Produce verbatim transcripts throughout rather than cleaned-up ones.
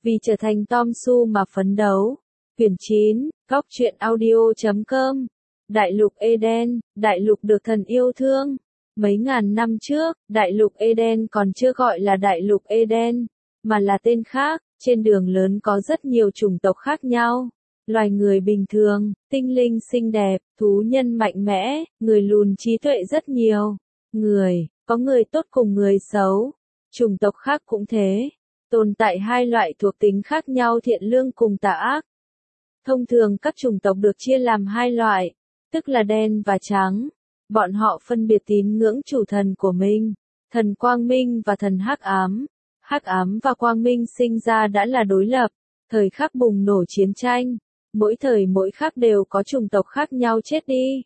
vì trở thành Tom Su mà phấn đấu. Quyển chín, góc truyện audio chấm com. Đại lục Eden, đại lục được thần yêu thương. Mấy ngàn năm trước, đại lục Eden còn chưa gọi là đại lục Eden, mà là tên khác. Trên đường lớn có rất nhiều chủng tộc khác nhau. Loài người bình thường, tinh linh xinh đẹp, thú nhân mạnh mẽ, người lùn trí tuệ rất nhiều. Người, có người tốt cùng người xấu. Chủng tộc khác cũng thế. Tồn tại hai loại thuộc tính khác nhau thiện lương cùng tà ác. Thông thường các chủng tộc được chia làm hai loại, tức là đen và trắng. Bọn họ phân biệt tín ngưỡng chủ thần của mình, thần quang minh và thần hắc ám. Hắc ám và quang minh sinh ra đã là đối lập, thời khắc bùng nổ chiến tranh, mỗi thời mỗi khắc đều có chủng tộc khác nhau chết đi.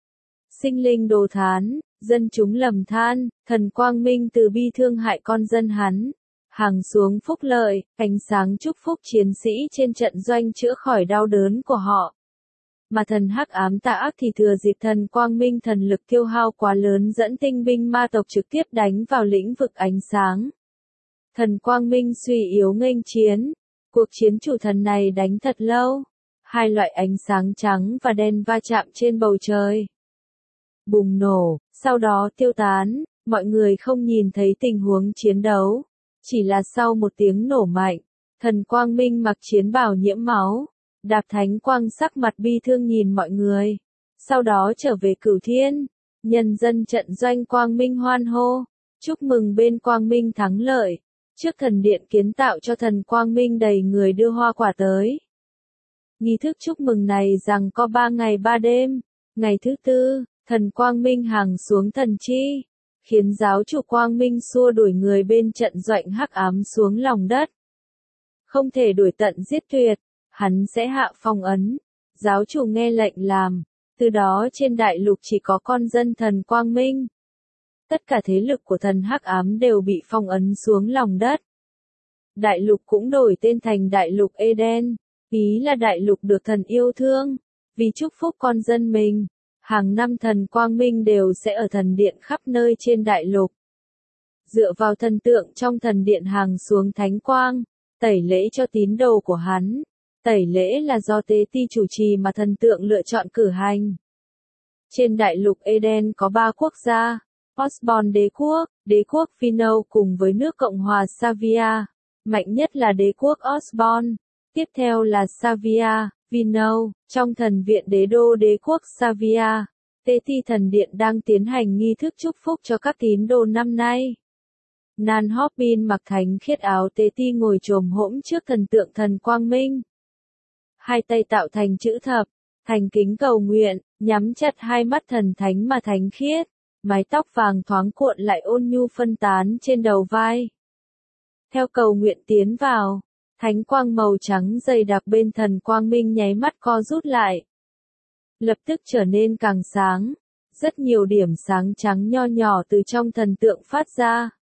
Sinh linh đồ thán, dân chúng lầm than, thần quang minh từ bi thương hại con dân hắn, hàng xuống phúc lợi, ánh sáng chúc phúc chiến sĩ trên trận doanh chữa khỏi đau đớn của họ. Mà thần hắc ám tà ác thì thừa dịp thần quang minh thần lực tiêu hao quá lớn dẫn tinh binh ma tộc trực tiếp đánh vào lĩnh vực ánh sáng. Thần quang minh suy yếu nghênh chiến, cuộc chiến chủ thần này đánh thật lâu, hai loại ánh sáng trắng và đen va chạm trên bầu trời. Bùng nổ, sau đó tiêu tán, mọi người không nhìn thấy tình huống chiến đấu, chỉ là sau một tiếng nổ mạnh, thần quang minh mặc chiến bào nhiễm máu, đạp thánh quang sắc mặt bi thương nhìn mọi người, sau đó trở về cửu thiên, nhân dân trận doanh quang minh hoan hô, chúc mừng bên quang minh thắng lợi. Trước thần điện kiến tạo cho thần quang minh đầy người đưa hoa quả tới. Nghi thức chúc mừng này rằng có ba ngày ba đêm. Ngày thứ tư, thần quang minh hàng xuống thần chi, khiến giáo chủ quang minh xua đuổi người bên trận doanh hắc ám xuống lòng đất. Không thể đuổi tận giết tuyệt, hắn sẽ hạ phong ấn. Giáo chủ nghe lệnh làm, từ đó trên đại lục chỉ có con dân thần quang minh. Tất cả thế lực của thần hắc ám đều bị phong ấn xuống lòng đất. Đại lục cũng đổi tên thành đại lục Eden, ý là đại lục được thần yêu thương, vì chúc phúc con dân mình. Hàng năm thần quang minh đều sẽ ở thần điện khắp nơi trên đại lục. Dựa vào thần tượng trong thần điện hàng xuống thánh quang, tẩy lễ cho tín đồ của hắn. Tẩy lễ là do tế ti chủ trì mà thần tượng lựa chọn cử hành. Trên đại lục Eden có ba quốc gia. Osborne đế quốc, đế quốc Phino cùng với nước Cộng hòa Savia. Mạnh nhất là đế quốc Osborne, tiếp theo là Savia, Phino. Trong thần viện đế đô đế quốc Savia, tế ti thần điện đang tiến hành nghi thức chúc phúc cho các tín đồ năm nay. Nan Hoppin mặc thánh khiết áo tế ti ngồi chồm hỗn trước thần tượng thần quang minh. Hai tay tạo thành chữ thập, thành kính cầu nguyện, nhắm chặt hai mắt thần thánh mà thánh khiết. Mái tóc vàng thoáng cuộn lại ôn nhu phân tán trên đầu vai. Theo cầu nguyện tiến vào, thánh quang màu trắng dày đặc bên thần quang minh nháy mắt co rút lại. Lập tức trở nên càng sáng, rất nhiều điểm sáng trắng nho nhỏ từ trong thần tượng phát ra.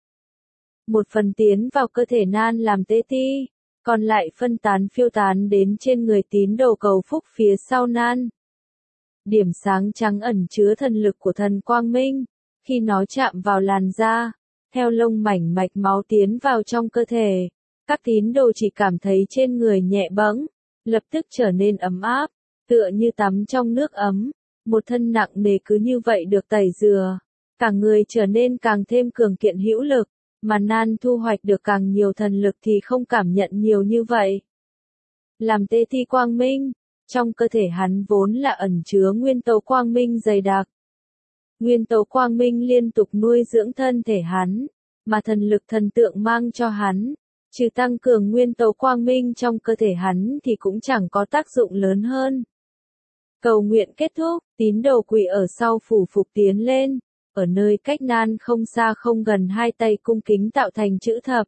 Một phần tiến vào cơ thể Nan làm tế ti, còn lại phân tán phiêu tán đến trên người tín đồ cầu phúc phía sau Nan. Điểm sáng trắng ẩn chứa thần lực của thần quang minh, khi nó chạm vào làn da, theo lông mảnh mạch máu tiến vào trong cơ thể, các tín đồ chỉ cảm thấy trên người nhẹ bẫng, lập tức trở nên ấm áp, tựa như tắm trong nước ấm, một thân nặng nề cứ như vậy được tẩy rửa, cả người trở nên càng thêm cường kiện hữu lực, mà Nan thu hoạch được càng nhiều thần lực thì không cảm nhận nhiều như vậy. Làm tế ti quang minh, trong cơ thể hắn vốn là ẩn chứa nguyên tố quang minh dày đặc. Nguyên tố quang minh liên tục nuôi dưỡng thân thể hắn, mà thần lực thần tượng mang cho hắn, trừ tăng cường nguyên tố quang minh trong cơ thể hắn thì cũng chẳng có tác dụng lớn hơn. Cầu nguyện kết thúc, tín đồ quỳ ở sau phủ phục tiến lên, ở nơi cách Nan không xa không gần hai tay cung kính tạo thành chữ thập.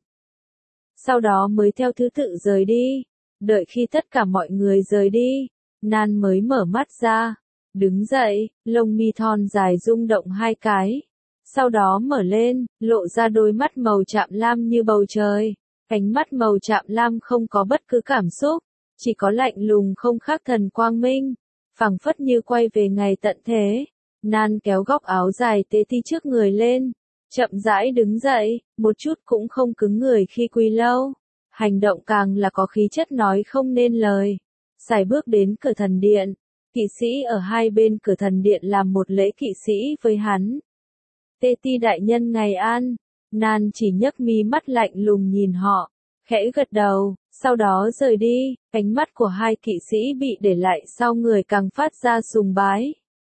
Sau đó mới theo thứ tự rời đi, đợi khi tất cả mọi người rời đi, Nan mới mở mắt ra. Đứng dậy, lông mi thon dài rung động hai cái. Sau đó mở lên, lộ ra đôi mắt màu chạm lam như bầu trời. Ánh mắt màu chạm lam không có bất cứ cảm xúc, chỉ có lạnh lùng không khác thần quang minh. Phảng phất như quay về ngày tận thế. Nan kéo góc áo dài tế ti trước người lên. Chậm rãi đứng dậy, một chút cũng không cứng người khi quỳ lâu. hành động càng là có khí chất nói không nên lời. Sải bước đến cửa thần điện, kỵ sĩ ở hai bên cửa thần điện làm một lễ kỵ sĩ với hắn. Tê Ti đại nhân ngày an, Nan chỉ nhấc mi mắt lạnh lùng nhìn họ, khẽ gật đầu, sau đó rời đi, ánh mắt của hai kỵ sĩ bị để lại sau người càng phát ra sùng bái.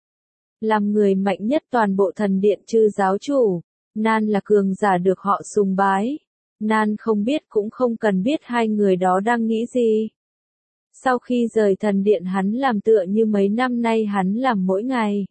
Làm người mạnh nhất toàn bộ thần điện chư giáo chủ, Nan là cường giả được họ sùng bái. Nan không biết cũng không cần biết hai người đó đang nghĩ gì. Sau khi rời thần điện hắn làm tựa như mấy năm nay hắn làm mỗi ngày.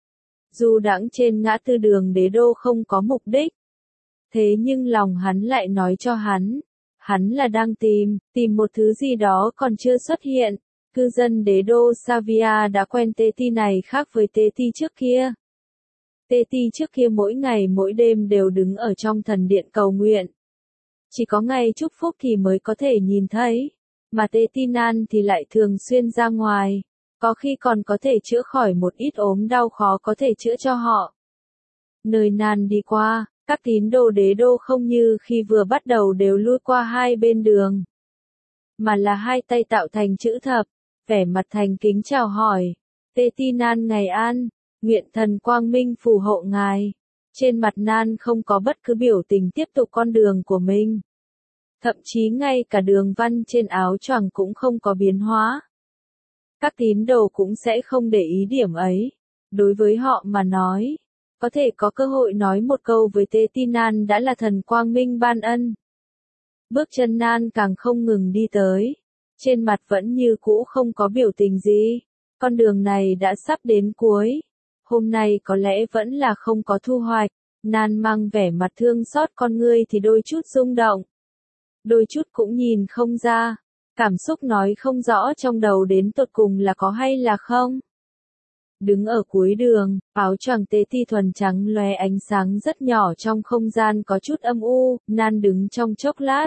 Dù đãng trên ngã tư đường đế đô không có mục đích. Thế nhưng lòng hắn lại nói cho hắn, hắn là đang tìm, tìm một thứ gì đó còn chưa xuất hiện. Cư dân đế đô Savia đã quen Tê Ti này khác với Tê Ti trước kia. Tê Ti trước kia mỗi ngày mỗi đêm đều đứng ở trong thần điện cầu nguyện. Chỉ có ngày chúc phúc thì mới có thể nhìn thấy, mà Tê Ti Nan thì lại thường xuyên ra ngoài, có khi còn có thể chữa khỏi một ít ốm đau khó có thể chữa cho họ. Nơi Nan đi qua, các tín đồ đế đô không như khi vừa bắt đầu đều lui qua hai bên đường, mà là hai tay tạo thành chữ thập, vẻ mặt thành kính chào hỏi. Tê Ti Nan ngày an, nguyện thần quang minh phù hộ ngài. Trên mặt Nan không có bất cứ biểu tình tiếp tục con đường của mình. Thậm chí ngay cả đường văn trên áo choàng cũng không có biến hóa. Các tín đồ cũng sẽ không để ý điểm ấy. Đối với họ mà nói, có thể có cơ hội nói một câu với Tê Ti Nan đã là thần quang minh ban ân. Bước chân Nan càng không ngừng đi tới. Trên mặt vẫn như cũ không có biểu tình gì. Con đường này đã sắp đến cuối. Hôm nay có lẽ vẫn là không có thu hoạch. Nan mang vẻ mặt thương xót con ngươi thì đôi chút rung động. Đôi chút cũng nhìn không ra. Cảm xúc nói không rõ trong đầu đến tột cùng là có hay là không. Đứng ở cuối đường, áo choàng Tê Ti thuần trắng lóe ánh sáng rất nhỏ trong không gian có chút âm u. Nan đứng trong chốc lát.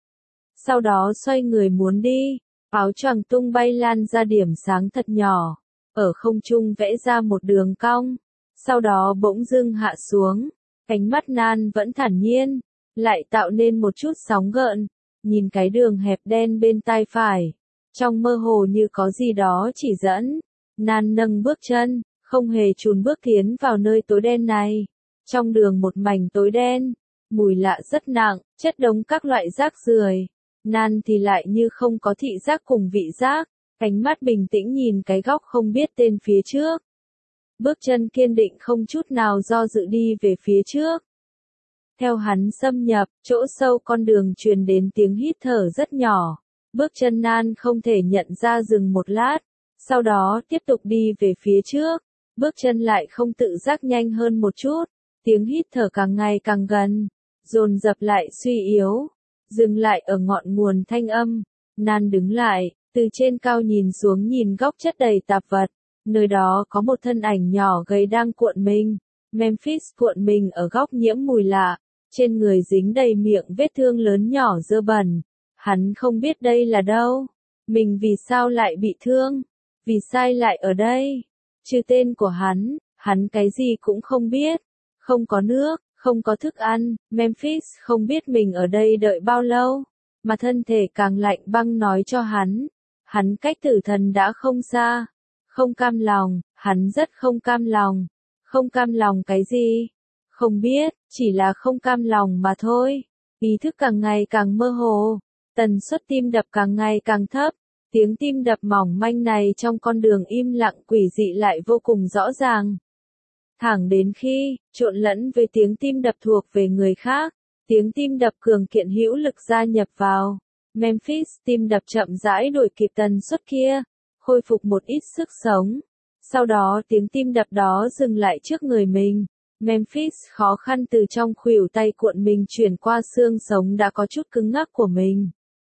Sau đó xoay người muốn đi. Áo choàng tung bay lan ra điểm sáng thật nhỏ. Ở không trung vẽ ra một đường cong. Sau đó bỗng dưng hạ xuống. Ánh mắt Nan vẫn thản nhiên. Lại tạo nên một chút sóng gợn. Nhìn cái đường hẹp đen bên tai phải. Trong mơ hồ như có gì đó chỉ dẫn. Nan nâng bước chân. Không hề chùn bước tiến vào nơi tối đen này. Trong đường một mảnh tối đen. Mùi lạ rất nặng. Chất đống các loại rác rưởi. Nan thì lại như không có thị giác cùng vị giác. Ánh mắt bình tĩnh nhìn cái góc không biết tên phía trước. Bước chân kiên định không chút nào do dự đi về phía trước. Theo hắn xâm nhập, chỗ sâu con đường truyền đến tiếng hít thở rất nhỏ. Bước chân Nan không thể nhận ra dừng một lát. Sau đó tiếp tục đi về phía trước. Bước chân lại không tự giác nhanh hơn một chút. Tiếng hít thở càng ngày càng gần. Dồn dập lại suy yếu. Dừng lại ở ngọn nguồn thanh âm. Nan đứng lại. Từ trên cao nhìn xuống nhìn góc chất đầy tạp vật, nơi đó có một thân ảnh nhỏ gầy đang cuộn mình. Memphis cuộn mình ở góc nhiễm mùi lạ, trên người dính đầy miệng vết thương lớn nhỏ dơ bẩn. Hắn không biết đây là đâu, mình vì sao lại bị thương, vì sai lại ở đây. Trừ tên của hắn, hắn cái gì cũng không biết, không có nước, không có thức ăn. Memphis không biết mình ở đây đợi bao lâu, mà thân thể càng lạnh băng nói cho hắn. Hắn cách tử thần đã không xa. Không cam lòng, hắn rất không cam lòng. Không cam lòng cái gì? Không biết, chỉ là không cam lòng mà thôi. Ý thức càng ngày càng mơ hồ. Tần suất tim đập càng ngày càng thấp. Tiếng tim đập mỏng manh này trong con đường im lặng quỷ dị lại vô cùng rõ ràng. Thẳng đến khi, trộn lẫn với tiếng tim đập thuộc về người khác. Tiếng tim đập cường kiện hữu lực gia nhập vào. Memphis tim đập chậm rãi đuổi kịp tần suất kia, khôi phục một ít sức sống. Sau đó tiếng tim đập đó dừng lại trước người mình. Memphis khó khăn từ trong khuỷu tay cuộn mình chuyển qua xương sống đã có chút cứng ngắc của mình.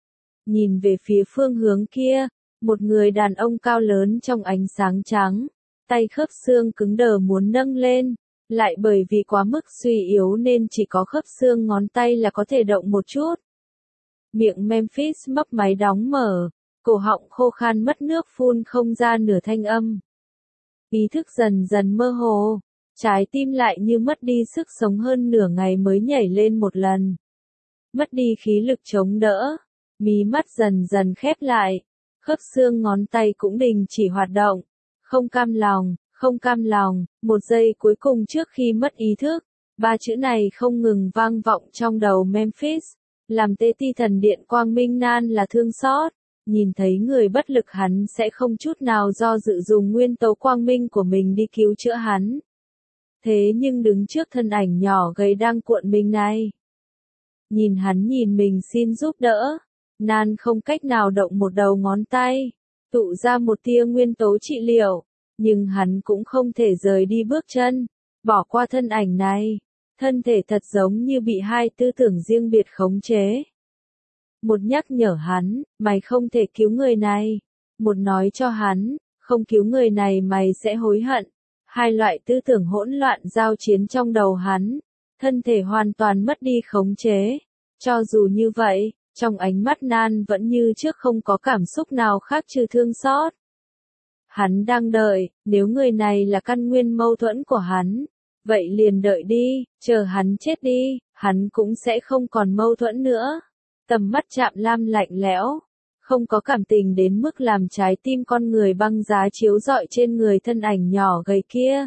Nhìn về phía phương hướng kia, một người đàn ông cao lớn trong ánh sáng trắng, tay khớp xương cứng đờ muốn nâng lên, lại bởi vì quá mức suy yếu nên chỉ có khớp xương ngón tay là có thể động một chút. Miệng Memphis mấp máy đóng mở, cổ họng khô khan mất nước phun không ra nửa thanh âm. Ý thức dần dần mơ hồ, trái tim lại như mất đi sức sống hơn nửa ngày mới nhảy lên một lần. Mất đi khí lực chống đỡ, Mí mắt dần dần khép lại, khớp xương ngón tay cũng đình chỉ hoạt động. Không cam lòng, không cam lòng, một giây cuối cùng trước khi mất ý thức, ba chữ này không ngừng vang vọng trong đầu Memphis, làm tê ti thần điện quang minh. Nan là thương xót, nhìn thấy người bất lực hắn sẽ không chút nào do dự dùng nguyên tố quang minh của mình đi cứu chữa hắn. Thế nhưng đứng trước thân ảnh nhỏ gầy đang cuộn mình này, nhìn hắn nhìn mình xin giúp đỡ, Nan không cách nào động một đầu ngón tay, tụ ra một tia nguyên tố trị liệu, nhưng hắn cũng không thể rời đi bước chân, bỏ qua thân ảnh này. Thân thể thật giống như bị hai tư tưởng riêng biệt khống chế. Một nhắc nhở hắn, mày không thể cứu người này. Một nói cho hắn, không cứu người này mày sẽ hối hận. Hai loại tư tưởng hỗn loạn giao chiến trong đầu hắn. Thân thể hoàn toàn mất đi khống chế. Cho dù như vậy, trong ánh mắt Nan vẫn như trước không có cảm xúc nào khác trừ thương xót. Hắn đang đợi, nếu người này là căn nguyên mâu thuẫn của hắn, vậy liền đợi đi, chờ hắn chết đi, hắn cũng sẽ không còn mâu thuẫn nữa. Tầm mắt chạm lam lạnh lẽo, không có cảm tình đến mức làm trái tim con người băng giá chiếu rọi trên người thân ảnh nhỏ gầy kia.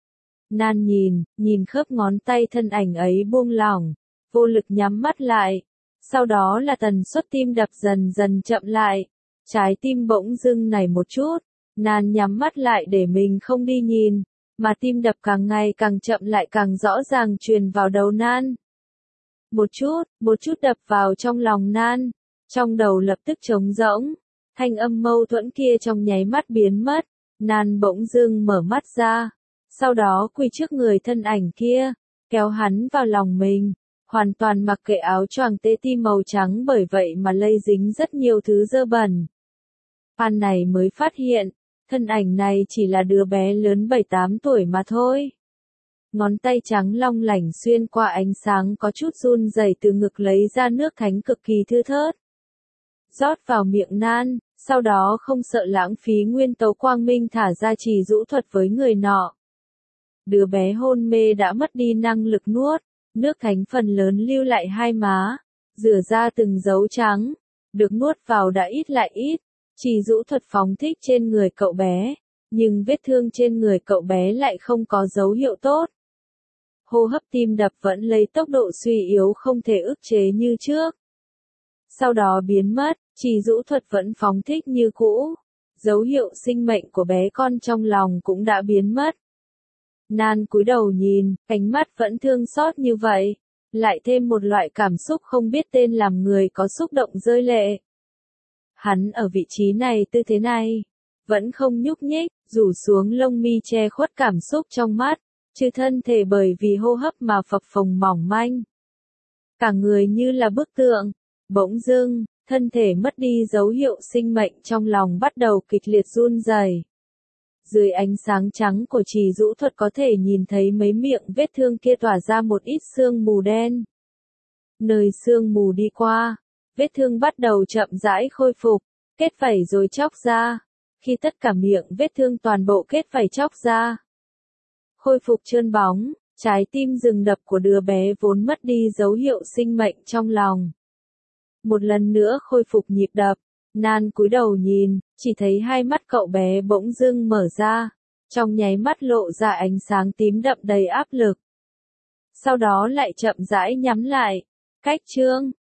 Nan nhìn, nhìn khớp ngón tay thân ảnh ấy buông lỏng, vô lực nhắm mắt lại. Sau đó là tần suất tim đập dần dần chậm lại. Trái tim bỗng dưng nảy một chút, Nan nhắm mắt lại để mình không đi nhìn. Mà tim đập càng ngày càng chậm lại càng rõ ràng truyền vào đầu Nan. Một chút, một chút đập vào trong lòng Nan. Trong đầu lập tức trống rỗng. Thanh âm mâu thuẫn kia trong nháy mắt biến mất. Nan bỗng dưng mở mắt ra. Sau đó quỳ trước người thân ảnh kia. Kéo hắn vào lòng mình. Hoàn toàn mặc kệ áo choàng tê ti màu trắng bởi vậy mà lây dính rất nhiều thứ dơ bẩn. Phan này mới phát hiện. Thân ảnh này chỉ là đứa bé lớn bảy tám tuổi mà thôi. Ngón tay trắng long lảnh xuyên qua ánh sáng có chút run rẩy từ ngực lấy ra nước thánh cực kỳ thư thớt. Rót vào miệng Nan, sau đó không sợ lãng phí nguyên tố quang minh thả ra trì dũ thuật với người nọ. Đứa bé hôn mê đã mất đi năng lực nuốt, nước thánh phần lớn lưu lại hai má, rửa ra từng dấu trắng, được nuốt vào đã ít lại ít. Trì dũ thuật phóng thích trên người cậu bé, nhưng vết thương trên người cậu bé lại không có dấu hiệu tốt. Hô hấp tim đập vẫn lấy tốc độ suy yếu không thể ức chế như trước. Sau đó biến mất, trì dũ thuật vẫn phóng thích như cũ. Dấu hiệu sinh mệnh của bé con trong lòng cũng đã biến mất. Nan cúi đầu nhìn, ánh mắt vẫn thương xót như vậy. Lại thêm một loại cảm xúc không biết tên làm người có xúc động rơi lệ. Hắn ở vị trí này tư thế này, vẫn không nhúc nhích, rủ xuống lông mi che khuất cảm xúc trong mắt, chứ thân thể bởi vì hô hấp mà phập phồng mỏng manh. Cả người như là bức tượng, bỗng dưng, thân thể mất đi dấu hiệu sinh mệnh trong lòng bắt đầu kịch liệt run rẩy. Dưới ánh sáng trắng của trì dũ thuật có thể nhìn thấy mấy miệng vết thương kia tỏa ra một ít sương mù đen. Nơi sương mù đi qua, vết thương bắt đầu chậm rãi khôi phục, kết vảy rồi chóc ra. Khi tất cả miệng vết thương toàn bộ kết vảy chóc ra, khôi phục trơn bóng, trái tim dừng đập của đứa bé vốn mất đi dấu hiệu sinh mệnh trong lòng. Một lần nữa khôi phục nhịp đập, Nan cúi đầu nhìn, chỉ thấy hai mắt cậu bé bỗng dưng mở ra, trong nháy mắt lộ ra ánh sáng tím đậm đầy áp lực. Sau đó lại chậm rãi nhắm lại. Cách chương